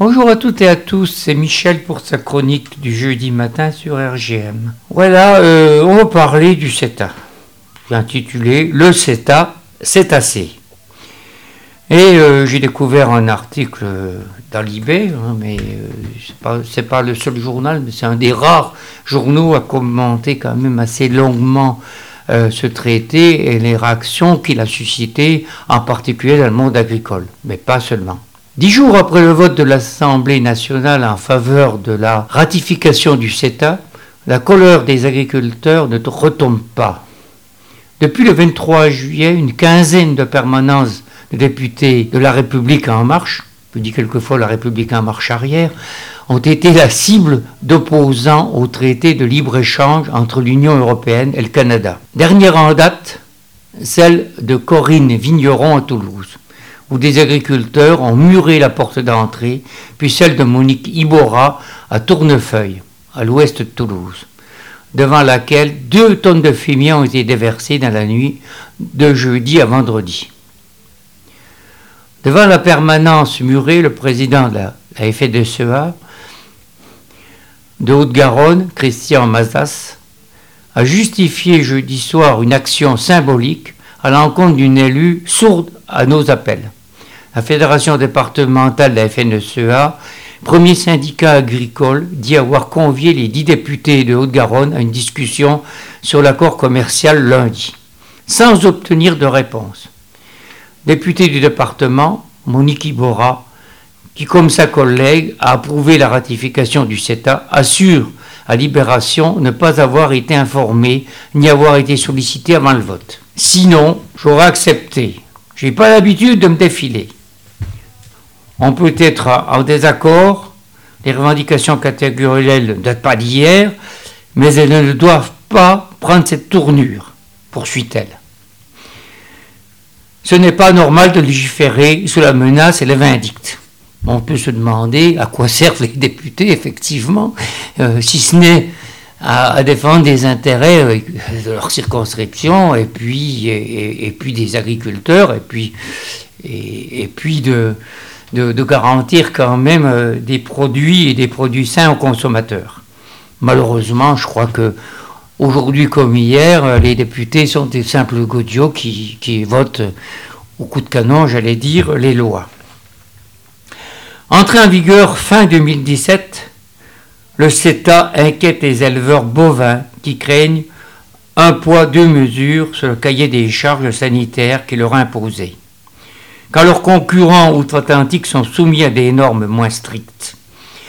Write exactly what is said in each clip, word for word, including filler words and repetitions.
Bonjour à toutes et à tous, c'est Michel pour sa chronique du jeudi matin sur R G M. Voilà, euh, on va parler du CETA. J'ai intitulé « Le CETA, c'est assez ». Et euh, j'ai découvert un article dans Libé, hein, mais euh, c'est pas, c'est pas le seul journal, mais c'est un des rares journaux à commenter quand même assez longuement euh, ce traité et les réactions qu'il a suscitées, en particulier dans le monde agricole, mais pas seulement. Dix jours après le vote de l'Assemblée nationale en faveur de la ratification du CETA, la colère des agriculteurs ne retombe pas. Depuis le vingt-trois juillet, une quinzaine de permanences de députés de La République En Marche, je dis quelquefois La République En Marche arrière, ont été la cible d'opposants au traité de libre-échange entre l'Union européenne et le Canada. Dernière en date, celle de Corinne Vigneron à Toulouse, où des agriculteurs ont muré la porte d'entrée, puis celle de Monique Iborra à Tournefeuille, à l'ouest de Toulouse, devant laquelle deux tonnes de fumier ont été déversées dans la nuit de jeudi à vendredi. Devant la permanence murée, le président de la, la F D C E A de Haute-Garonne, Christian Mazas, a justifié jeudi soir une action symbolique à l'encontre d'une élue sourde à nos appels. La Fédération départementale de la F N S E A, premier syndicat agricole, dit avoir convié les dix députés de Haute-Garonne à une discussion sur l'accord commercial lundi, sans obtenir de réponse. Députée du département, Monique Iborra, qui comme sa collègue a approuvé la ratification du CETA, assure à Libération ne pas avoir été informée ni avoir été sollicitée avant le vote. Sinon, j'aurais accepté. Je n'ai pas l'habitude de me défiler. On peut être en désaccord, les revendications catégorielles ne datent pas d'hier, mais elles ne doivent pas prendre cette tournure, poursuit-elle. Ce n'est pas normal de légiférer sous la menace et le vindicte. On peut se demander à quoi servent les députés, effectivement, euh, si ce n'est à, à défendre des intérêts de leur circonscription, et puis, et, et puis des agriculteurs, et puis, et, et puis de... De, de garantir quand même euh, des produits et des produits sains aux consommateurs. Malheureusement, je crois que aujourd'hui comme hier, euh, les députés sont des simples godillots qui, qui votent euh, au coup de canon, j'allais dire, les lois. Entré en vigueur fin deux mille dix-sept, le CETA inquiète les éleveurs bovins qui craignent un poids, deux mesures sur le cahier des charges sanitaires qui leur est imposé, quand leurs concurrents outre-Atlantique sont soumis à des normes moins strictes.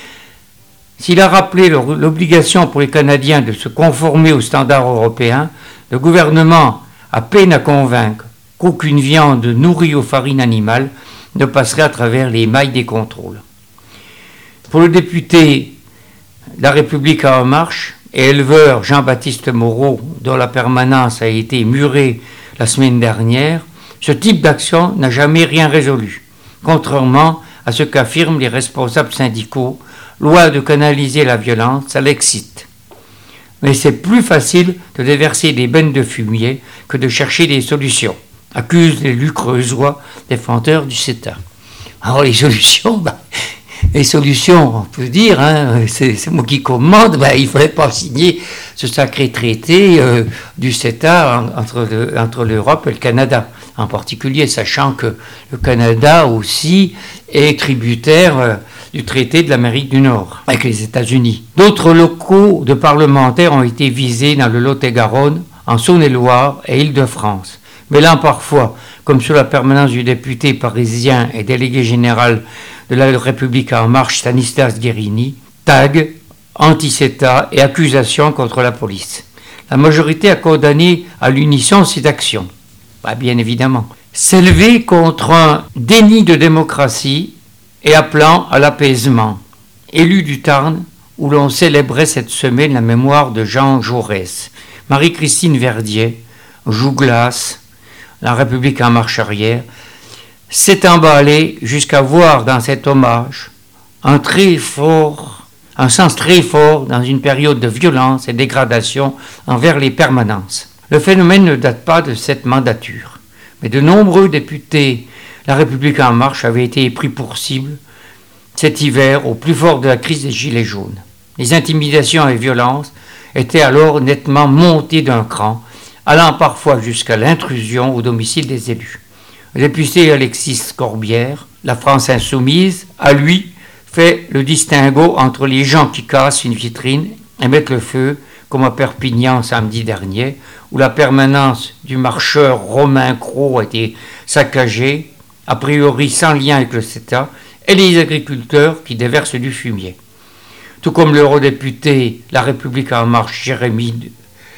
S'il a rappelé l'obligation pour les Canadiens de se conformer aux standards européens, le gouvernement a peine à convaincre qu'aucune viande nourrie aux farines animales ne passerait à travers les mailles des contrôles. Pour le député de La République En Marche et éleveur Jean-Baptiste Moreau, dont la permanence a été murée la semaine dernière, ce type d'action n'a jamais rien résolu, contrairement à ce qu'affirment les responsables syndicaux. Loin de canaliser la violence, ça l'excite. Mais c'est plus facile de déverser des bennes de fumier que de chercher des solutions, accusent les lucreusois défenseurs du CETA. Alors les solutions, bah, les solutions, on peut dire, hein, c'est, c'est moi qui commande, bah, il ne fallait pas signer ce sacré traité euh, du CETA en, entre, le, entre l'Europe et le Canada, en particulier, sachant que le Canada aussi est tributaire euh, du traité de l'Amérique du Nord avec les États-Unis. D'autres locaux de parlementaires ont été visés dans le Lot-et-Garonne, en Saône-et-Loire et Île-de-France, mêlant parfois, comme sur la permanence du député parisien et délégué général de la République En Marche, Stanislas Guérini, tags, anti-CETA et accusations contre la police. La majorité a condamné à l'unisson cette action. Bah, bien évidemment. S'élever contre un déni de démocratie et appelant à l'apaisement. Élu du Tarn, où l'on célébrait cette semaine la mémoire de Jean Jaurès. Marie-Christine Verdier, Jouglas, La République En Marche arrière, s'est emballée jusqu'à voir dans cet hommage un très fort, un sens très fort dans une période de violence et dégradation envers les permanences. Le phénomène ne date pas de cette mandature, mais de nombreux députés La République En Marche avaient été pris pour cible cet hiver, au plus fort de la crise des Gilets jaunes. Les intimidations et violences étaient alors nettement montées d'un cran, allant parfois jusqu'à l'intrusion au domicile des élus. Le député Alexis Corbière, la France insoumise, a lui fait le distinguo entre les gens qui cassent une vitrine et mettent le feu, comme à Perpignan samedi dernier, où la permanence du marcheur Romain Cros a été saccagée, a priori sans lien avec le CETA, et les agriculteurs qui déversent du fumier. Tout comme l'eurodéputé La République en marche Jérémy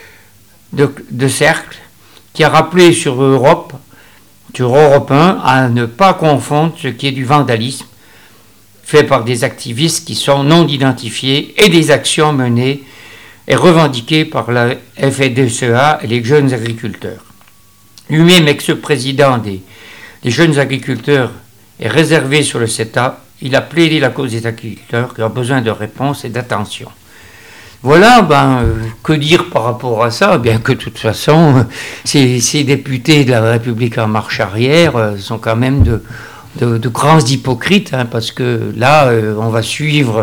de, de Cercle, qui a rappelé sur Europe, sur Europe un, à ne pas confondre ce qui est du vandalisme fait par des activistes qui sont non identifiés et des actions menées et revendiquées par la F D S E A et les jeunes agriculteurs. Lui-même, ex-président des, des jeunes agriculteurs, est réservé sur le CETA. Il a plaidé la cause des agriculteurs qui ont besoin de réponse et d'attention. Voilà, ben, euh, que dire par rapport à ça? Bien que de toute façon, euh, ces, ces députés de la République en marche arrière euh, sont quand même de, de, de grands hypocrites, hein, parce que là, euh, on va suivre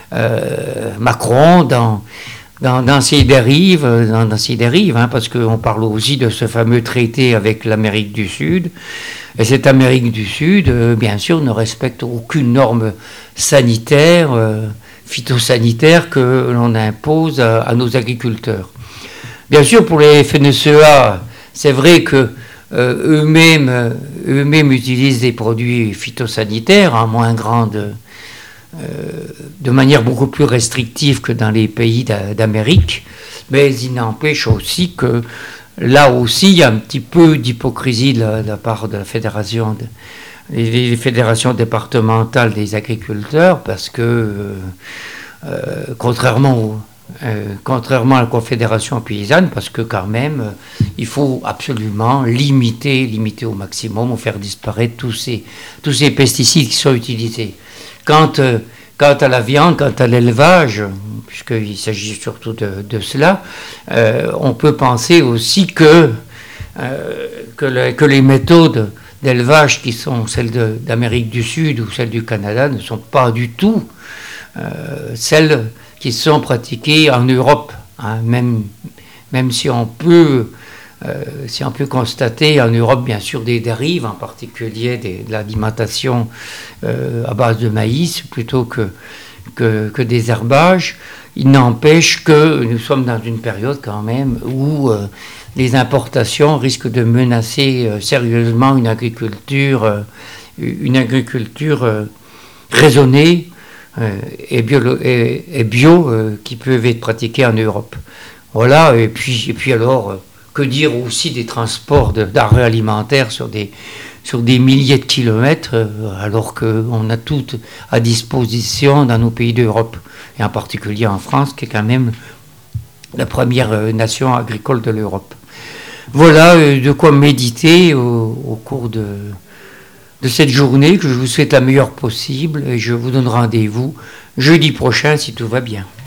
euh, Macron dans, dans, dans ses dérives, dans, dans ses dérives, hein, parce qu'on parle aussi de ce fameux traité avec l'Amérique du Sud. Et cette Amérique du Sud, euh, bien sûr, ne respecte aucune norme sanitaire, euh, phytosanitaire que l'on impose à, à nos agriculteurs. Bien sûr, pour les F N S E A, c'est vrai que euh, eux-mêmes, eux-mêmes utilisent des produits phytosanitaires en moins grande, euh, de manière beaucoup plus restrictive que dans les pays d'Amérique, mais il n'empêche aussi que là aussi, il y a un petit peu d'hypocrisie de la, de la part de la fédération, de, les, les fédérations départementales des agriculteurs, parce que, euh, euh, contrairement, au, euh, contrairement à la Confédération paysanne, parce que quand même, euh, il faut absolument limiter, limiter au maximum ou faire disparaître tous ces, tous ces pesticides qui sont utilisés. Quant, euh, quant à la viande, quant à l'élevage, puisqu'il s'agit surtout de, de cela, euh, on peut penser aussi que, euh, que, le, que les méthodes d'élevage qui sont celles de, d'Amérique du Sud ou celles du Canada ne sont pas du tout euh, celles qui sont pratiquées en Europe, hein, même, même si on peut... Euh, si on peut constater en Europe, bien sûr, des dérives, en particulier des, de l'alimentation euh, à base de maïs plutôt que, que, que des herbages, il n'empêche que nous sommes dans une période quand même où euh, les importations risquent de menacer euh, sérieusement une agriculture, euh, une agriculture euh, raisonnée euh, et bio, et, et bio euh, qui peuvent être pratiquées en Europe. Voilà, et puis, et puis alors... Euh, Que dire aussi des transports de, d'arrêts alimentaires sur des, sur des milliers de kilomètres, euh, alors qu'on a tout à disposition dans nos pays d'Europe, et en particulier en France, qui est quand même la première euh, nation agricole de l'Europe. Voilà euh, de quoi méditer au, au cours de, de cette journée, que je vous souhaite la meilleure possible, et je vous donne rendez-vous jeudi prochain si tout va bien.